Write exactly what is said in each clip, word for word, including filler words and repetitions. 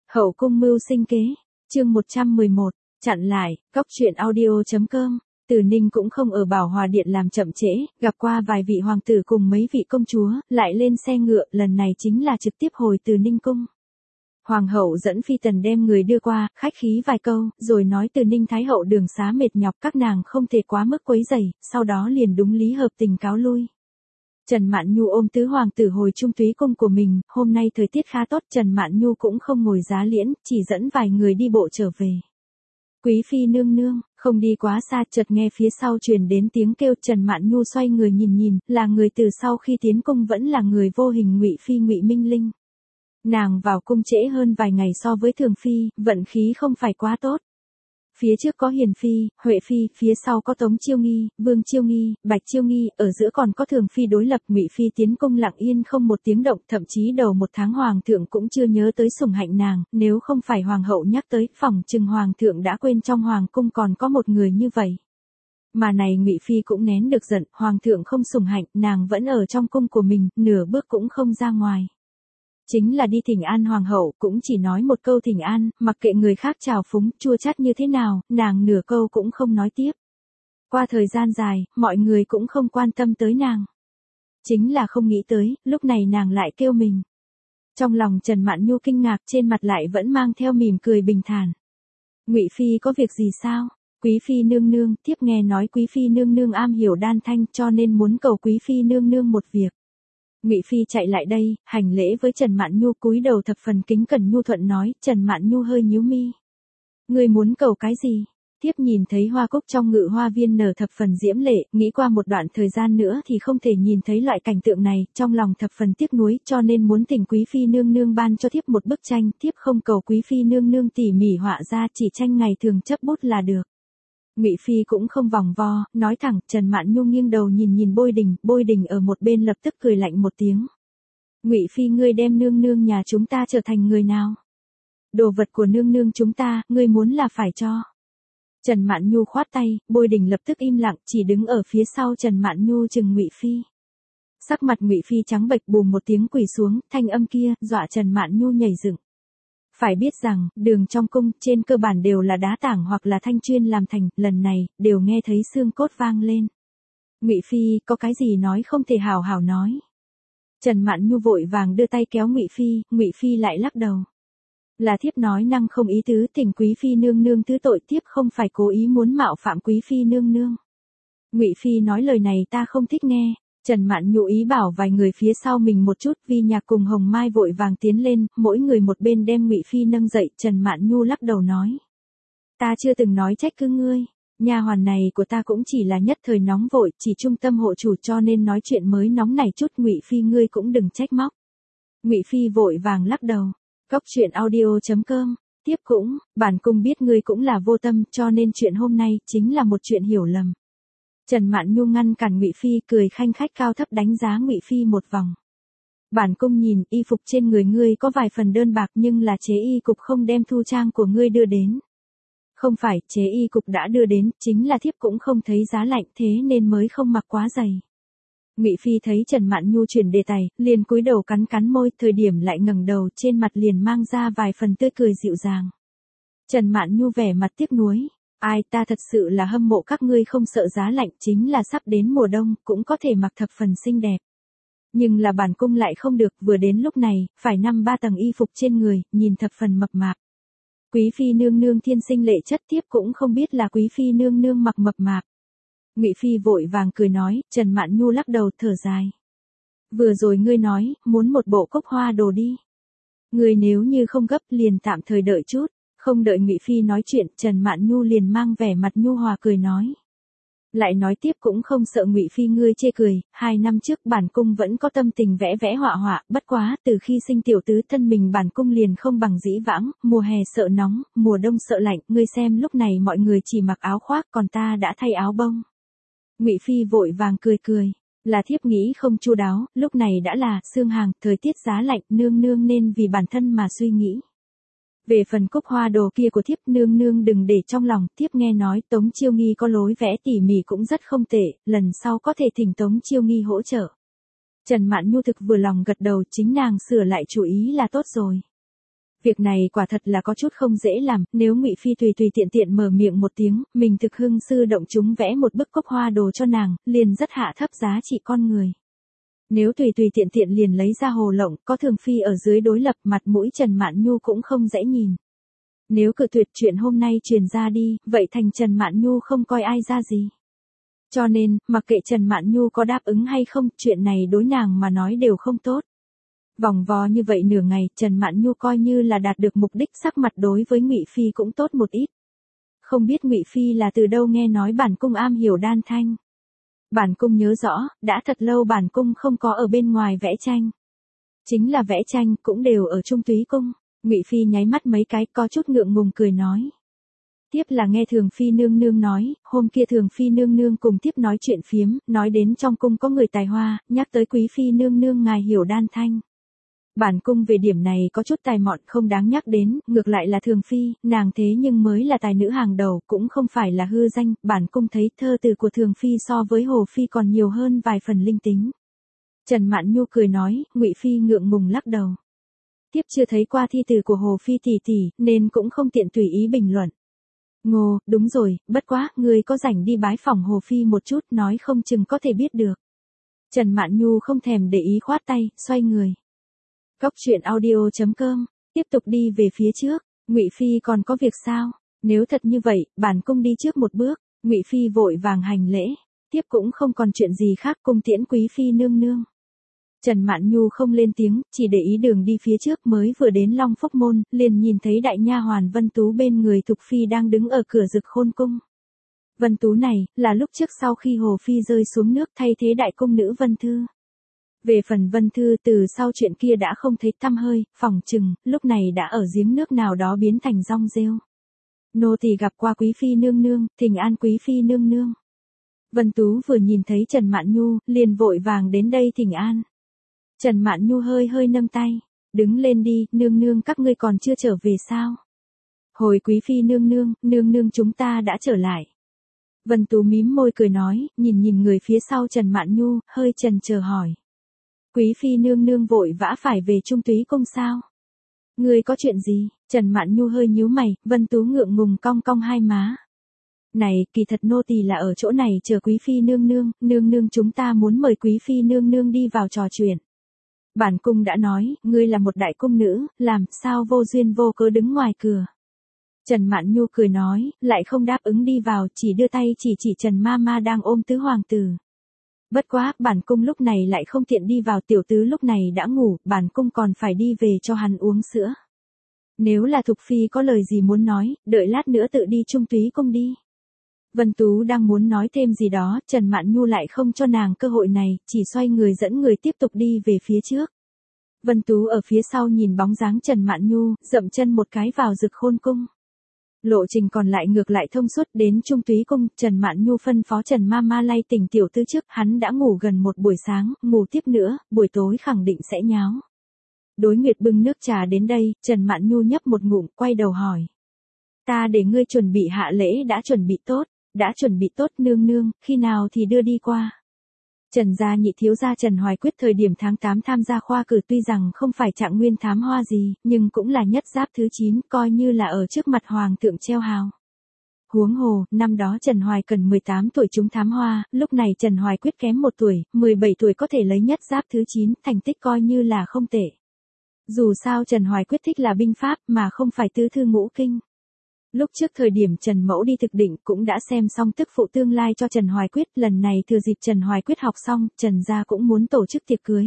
Hậu cung mưu sinh kế, chương một trăm mười một, chặn lại, cóc truyện audio.com. Từ Ninh cũng không ở Bảo Hòa Điện làm chậm trễ, gặp qua vài vị hoàng tử cùng mấy vị công chúa, lại lên xe ngựa, lần này chính là trực tiếp hồi Từ Ninh cung. Hoàng hậu dẫn phi tần đem người đưa qua, khách khí vài câu, rồi nói Từ Ninh thái hậu đường xá mệt nhọc, các nàng không thể quá mức quấy rầy, sau đó liền đúng lý hợp tình cáo lui. Trần Mạn Nhu ôm tứ hoàng tử hồi Trung Túy cung của mình, hôm nay thời tiết khá tốt, Trần Mạn Nhu cũng không ngồi giá liễn, chỉ dẫn vài người đi bộ trở về. Quý phi nương nương, không đi quá xa, chợt nghe phía sau truyền đến tiếng kêu, Trần Mạn Nhu xoay người nhìn nhìn, là người từ sau khi tiến cung vẫn là người vô hình Ngụy phi Ngụy Minh Linh. Nàng vào cung trễ hơn vài ngày so với thường phi, vận khí không phải quá tốt. Phía trước có Hiền phi, Huệ phi, phía sau có Tống Chiêu Nghi, Vương Chiêu Nghi, Bạch Chiêu Nghi, ở giữa còn có Thường phi đối lập. Ngụy phi tiến cung lặng yên không một tiếng động, thậm chí đầu một tháng hoàng thượng cũng chưa nhớ tới sủng hạnh nàng, nếu không phải hoàng hậu nhắc tới, phỏng chừng hoàng thượng đã quên trong hoàng cung còn có một người như vậy. Mà này Ngụy phi cũng nén được giận, hoàng thượng không sủng hạnh, nàng vẫn ở trong cung của mình, nửa bước cũng không ra ngoài. Chính là đi thỉnh an hoàng hậu, cũng chỉ nói một câu thỉnh an, mặc kệ người khác chào phúng, chua chát như thế nào, nàng nửa câu cũng không nói tiếp. Qua thời gian dài, mọi người cũng không quan tâm tới nàng. Chính là không nghĩ tới, lúc này nàng lại kêu mình. Trong lòng Trần Mạn Nhu kinh ngạc, trên mặt lại vẫn mang theo mỉm cười bình thản. Ngụy phi có việc gì sao? Quý phi nương nương, thiếp nghe nói quý phi nương nương am hiểu đan thanh, cho nên muốn cầu quý phi nương nương một việc. Ngụy phi chạy lại đây, hành lễ với Trần Mạn Nhu, cúi đầu thập phần kính cẩn nhu thuận nói. Trần Mạn Nhu hơi nhíu mi. Ngươi muốn cầu cái gì? Thiếp nhìn thấy hoa cúc trong ngự hoa viên nở thập phần diễm lệ, nghĩ qua một đoạn thời gian nữa thì không thể nhìn thấy loại cảnh tượng này, trong lòng thập phần tiếc nuối, cho nên muốn thỉnh quý phi nương nương ban cho thiếp một bức tranh, thiếp không cầu quý phi nương nương tỉ mỉ họa ra, chỉ tranh ngày thường chấp bút là được. Ngụy phi cũng không vòng vo, nói thẳng. Trần Mạn Nhu nghiêng đầu nhìn nhìn Bôi Đình, Bôi Đình ở một bên lập tức cười lạnh một tiếng. Ngụy phi, ngươi đem nương nương nhà chúng ta trở thành người nào? Đồ vật của nương nương chúng ta, ngươi muốn là phải cho. Trần Mạn Nhu khoát tay, Bôi Đình lập tức im lặng, chỉ đứng ở phía sau Trần Mạn Nhu chừng Ngụy phi. Sắc mặt Ngụy phi trắng bệch, bùm một tiếng quỳ xuống, thanh âm kia dọa Trần Mạn Nhu nhảy dựng. Phải biết rằng, đường trong cung, trên cơ bản đều là đá tảng hoặc là thanh chuyên làm thành, lần này, đều nghe thấy xương cốt vang lên. Ngụy phi, có cái gì nói không thể hào hào nói. Trần Mạn Nhu vội vàng đưa tay kéo Ngụy phi, Ngụy phi lại lắc đầu. Là thiếp nói năng không ý tứ, thỉnh quý phi nương nương thứ tội, thiếp không phải cố ý muốn mạo phạm quý phi nương nương. Ngụy phi nói lời này ta không thích nghe. Trần Mạn Nhu ý bảo vài người phía sau mình một chút, Vi Nhạc cùng Hồng Mai vội vàng tiến lên, mỗi người một bên đem Ngụy phi nâng dậy. Trần Mạn Nhu lắc đầu nói. Ta chưa từng nói trách cứ ngươi, nha hoàn này của ta cũng chỉ là nhất thời nóng vội, chỉ trung tâm hộ chủ cho nên nói chuyện mới nóng này chút. Ngụy phi ngươi cũng đừng trách móc. Ngụy phi vội vàng lắc đầu. Cóc truyện audio.com, tiếp cũng, bản cung biết ngươi cũng là vô tâm, cho nên chuyện hôm nay chính là một chuyện hiểu lầm. Trần Mạn Nhu ngăn cản Ngụy phi, cười khanh khách cao thấp đánh giá Ngụy phi một vòng. Bản cung nhìn, y phục trên người ngươi có vài phần đơn bạc, nhưng là chế y cục không đem thu trang của ngươi đưa đến. Không phải, chế y cục đã đưa đến, chính là thiếp cũng không thấy giá lạnh, thế nên mới không mặc quá dày. Ngụy phi thấy Trần Mạn Nhu chuyển đề tài, liền cúi đầu cắn cắn môi, thời điểm lại ngẩng đầu, trên mặt liền mang ra vài phần tươi cười dịu dàng. Trần Mạn Nhu vẻ mặt tiếc nuối. Ai, ta thật sự là hâm mộ các ngươi không sợ giá lạnh, chính là sắp đến mùa đông, cũng có thể mặc thập phần xinh đẹp. Nhưng là bản cung lại không được, vừa đến lúc này, phải năm ba tầng y phục trên người, nhìn thập phần mập mạp. Quý phi nương nương thiên sinh lệ chất, thiếp cũng không biết là quý phi nương nương mặc mập mạp. Ngụy phi vội vàng cười nói. Trần Mạn Nhu lắc đầu thở dài. Vừa rồi ngươi nói, muốn một bộ cúc hoa đồ đi. Ngươi nếu như không gấp liền tạm thời đợi chút. Không đợi Ngụy phi nói chuyện, Trần Mạn Nhu liền mang vẻ mặt nhu hòa cười nói. Lại nói tiếp cũng không sợ Ngụy phi ngươi chê cười, hai năm trước bản cung vẫn có tâm tình vẽ vẽ họa họa, bất quá, từ khi sinh tiểu tứ thân mình bản cung liền không bằng dĩ vãng, mùa hè sợ nóng, mùa đông sợ lạnh, ngươi xem lúc này mọi người chỉ mặc áo khoác, còn ta đã thay áo bông. Ngụy phi vội vàng cười cười. Là thiếp nghĩ không chu đáo, lúc này đã là xương hàng, thời tiết giá lạnh, nương nương nên vì bản thân mà suy nghĩ. Về phần cúc hoa đồ kia của thiếp, nương nương đừng để trong lòng, thiếp nghe nói Tống Chiêu Nghi có lối vẽ tỉ mỉ cũng rất không tệ, lần sau có thể thỉnh Tống Chiêu Nghi hỗ trợ. Trần Mạn Nhu thực vừa lòng gật đầu, chính nàng sửa lại chủ ý là tốt rồi. Việc này quả thật là có chút không dễ làm, nếu Ngụy Phi tùy tùy tiện tiện mở miệng một tiếng, mình thực hưng sư động chúng vẽ một bức cốc hoa đồ cho nàng, liền rất hạ thấp giá trị con người. Nếu tùy tùy tiện tiện liền lấy ra hồ lộng, có Thường Phi ở dưới đối lập, mặt mũi Trần Mạn Nhu cũng không dễ nhìn. Nếu cự tuyệt chuyện hôm nay truyền ra đi, vậy thành Trần Mạn Nhu không coi ai ra gì. Cho nên, mặc kệ Trần Mạn Nhu có đáp ứng hay không, chuyện này đối nàng mà nói đều không tốt. Vòng vò như vậy nửa ngày, Trần Mạn Nhu coi như là đạt được mục đích, sắc mặt đối với Ngụy Phi cũng tốt một ít. Không biết Ngụy Phi là từ đâu nghe nói bản cung am hiểu đan thanh. Bản cung nhớ rõ, đã thật lâu bản cung không có ở bên ngoài vẽ tranh. Chính là vẽ tranh, cũng đều ở Trung Túy cung. Ngụy Phi nháy mắt mấy cái, có chút ngượng ngùng cười nói. Tiếp là nghe Thường Phi nương nương nói, hôm kia Thường Phi nương nương cùng tiếp nói chuyện phiếm, nói đến trong cung có người tài hoa, nhắc tới Quý Phi nương nương ngài hiểu đan thanh. Bản cung về điểm này có chút tài mọn không đáng nhắc đến, ngược lại là Thường Phi, nàng thế nhưng mới là tài nữ hàng đầu, cũng không phải là hư danh, bản cung thấy thơ từ của Thường Phi so với Hồ Phi còn nhiều hơn vài phần linh tính. Trần Mạn Nhu cười nói, Ngụy Phi ngượng ngùng lắc đầu. Tiếp chưa thấy qua thi từ của Hồ Phi tỷ tỷ, nên cũng không tiện tùy ý bình luận. Ngô, đúng rồi, bất quá, người có rảnh đi bái phòng Hồ Phi một chút, nói không chừng có thể biết được. Trần Mạn Nhu không thèm để ý khoát tay, xoay người. Cốc truyện audio chấm com, tiếp tục đi về phía trước, Ngụy Phi còn có việc sao? Nếu thật như vậy, bản cung đi trước một bước. Ngụy Phi vội vàng hành lễ, tiếp cũng không còn chuyện gì khác, cung tiễn Quý Phi nương nương. Trần Mạn Nhu không lên tiếng, chỉ để ý đường đi phía trước, mới vừa đến Long Phúc môn, liền nhìn thấy đại nha hoàn Vân Tú bên người Thục Phi đang đứng ở cửa Dực Khôn cung. Vân Tú này, là lúc trước sau khi Hồ Phi rơi xuống nước thay thế đại cung nữ Vân Thư. Về phần Vân Thư từ sau chuyện kia đã không thấy tăm hơi, phỏng chừng, lúc này đã ở giếng nước nào đó biến thành rong rêu. Nô tỳ gặp qua Quý Phi nương nương, thỉnh an Quý Phi nương nương. Vân Tú vừa nhìn thấy Trần Mạn Nhu, liền vội vàng đến đây thỉnh an. Trần Mạn Nhu hơi hơi nâng tay, đứng lên đi, nương nương các ngươi còn chưa trở về sao? Hồi Quý Phi nương nương, nương nương chúng ta đã trở lại. Vân Tú mím môi cười nói, nhìn nhìn người phía sau Trần Mạn Nhu, hơi chần chờ hỏi. Quý Phi nương nương vội vã phải về Trung Túy cung sao? Người có chuyện gì? Trần Mạn Nhu hơi nhíu mày, Vân Tú ngượng ngùng cong cong hai má. Này, kỳ thật nô tỳ là ở chỗ này chờ Quý Phi nương nương, nương nương chúng ta muốn mời Quý Phi nương nương đi vào trò chuyện. Bản cung đã nói, ngươi là một đại cung nữ, làm sao vô duyên vô cớ đứng ngoài cửa. Trần Mạn Nhu cười nói, lại không đáp ứng đi vào, chỉ đưa tay chỉ chỉ Trần ma ma đang ôm tứ hoàng tử. Bất quá, bản cung lúc này lại không tiện đi vào, tiểu tứ lúc này đã ngủ, bản cung còn phải đi về cho hắn uống sữa. Nếu là Thục Phi có lời gì muốn nói, đợi lát nữa tự đi Trung Túy cung đi. Vân Tú đang muốn nói thêm gì đó, Trần Mạn Nhu lại không cho nàng cơ hội này, chỉ xoay người dẫn người tiếp tục đi về phía trước. Vân Tú ở phía sau nhìn bóng dáng Trần Mạn Nhu, dậm chân một cái vào Dực Khôn cung. Lộ trình còn lại ngược lại thông suốt đến Trung Túy cung, Trần Mạn Nhu phân phó Trần ma ma lay tỉnh tiểu tứ trước, hắn đã ngủ gần một buổi sáng, ngủ tiếp nữa, buổi tối khẳng định sẽ nháo. Đối Nguyệt bưng nước trà đến đây, Trần Mạn Nhu nhấp một ngụm, quay đầu hỏi. Ta để ngươi chuẩn bị hạ lễ đã chuẩn bị tốt, đã chuẩn bị tốt nương nương, khi nào thì đưa đi qua. Trần gia nhị thiếu gia Trần Hoài Quyết thời điểm tháng tám tham gia khoa cử tuy rằng không phải trạng nguyên thám hoa gì, nhưng cũng là nhất giáp thứ chín, coi như là ở trước mặt hoàng thượng treo hào. Huống hồ, năm đó Trần Hoài cần mười tám tuổi trúng thám hoa, lúc này Trần Hoài Quyết kém một tuổi, mười bảy tuổi có thể lấy nhất giáp thứ chín, thành tích coi như là không tệ. Dù sao Trần Hoài Quyết thích là binh pháp mà không phải tứ thư ngũ kinh. Lúc trước thời điểm Trần Mẫu đi thực định cũng đã xem xong tức phụ tương lai cho Trần Hoài Quyết, lần này thừa dịp Trần Hoài Quyết học xong, Trần gia cũng muốn tổ chức tiệc cưới.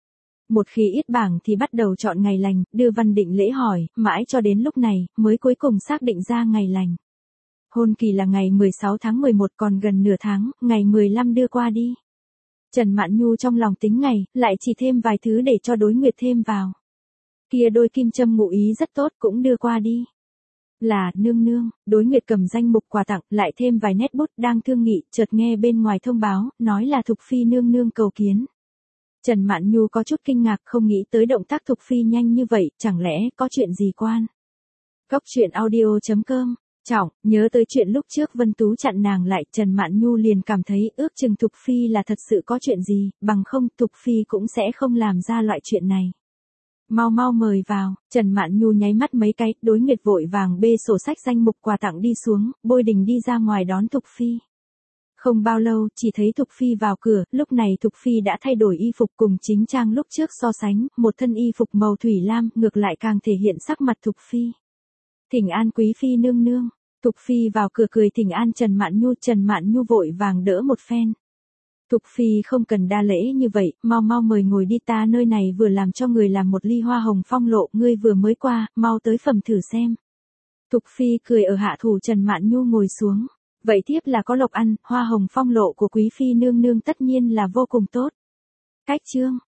Một khi ít bảng thì bắt đầu chọn ngày lành, đưa văn định lễ hỏi, mãi cho đến lúc này, mới cuối cùng xác định ra ngày lành. Hôn kỳ là ngày mười sáu tháng mười một, còn gần nửa tháng, ngày mười lăm đưa qua đi. Trần Mạn Nhu trong lòng tính ngày, lại chỉ thêm vài thứ để cho Đối Nguyệt thêm vào. Kia đôi kim châm ngụ ý rất tốt cũng đưa qua đi. Là, nương nương, Đối Nguyệt cầm danh mục quà tặng, lại thêm vài nét bút đang thương nghị, chợt nghe bên ngoài thông báo, nói là Thục Phi nương nương cầu kiến. Trần Mạn Nhu có chút kinh ngạc, không nghĩ tới động tác Thục Phi nhanh như vậy, chẳng lẽ có chuyện gì quan. Cốc truyện audio chấm com, trọng, nhớ tới chuyện lúc trước Vân Tú chặn nàng lại, Trần Mạn Nhu liền cảm thấy ước chừng Thục Phi là thật sự có chuyện gì, bằng không Thục Phi cũng sẽ không làm ra loại chuyện này. Mau mau mời vào, Trần Mạn Nhu nháy mắt mấy cái, đối Nguyệt vội vàng bê sổ sách danh mục quà tặng đi xuống, bôi đình đi ra ngoài đón Thục Phi. Không bao lâu, chỉ thấy Thục Phi vào cửa, lúc này Thục Phi đã thay đổi y phục cùng chính trang lúc trước so sánh, một thân y phục màu thủy lam, ngược lại càng thể hiện sắc mặt Thục Phi. Thỉnh an quý phi nương nương, Thục Phi vào cửa cười thỉnh an Trần Mạn Nhu, Trần Mạn Nhu vội vàng đỡ một phen. Thục Phi không cần đa lễ như vậy, mau mau mời ngồi đi, ta nơi này vừa làm cho người làm một ly hoa hồng phong lộ, ngươi vừa mới qua, mau tới phẩm thử xem. Thục Phi cười ở hạ thủ Trần Mạn Nhu ngồi xuống. Vậy tiếp là có lộc ăn, hoa hồng phong lộ của quý phi nương nương tất nhiên là vô cùng tốt. Cách chương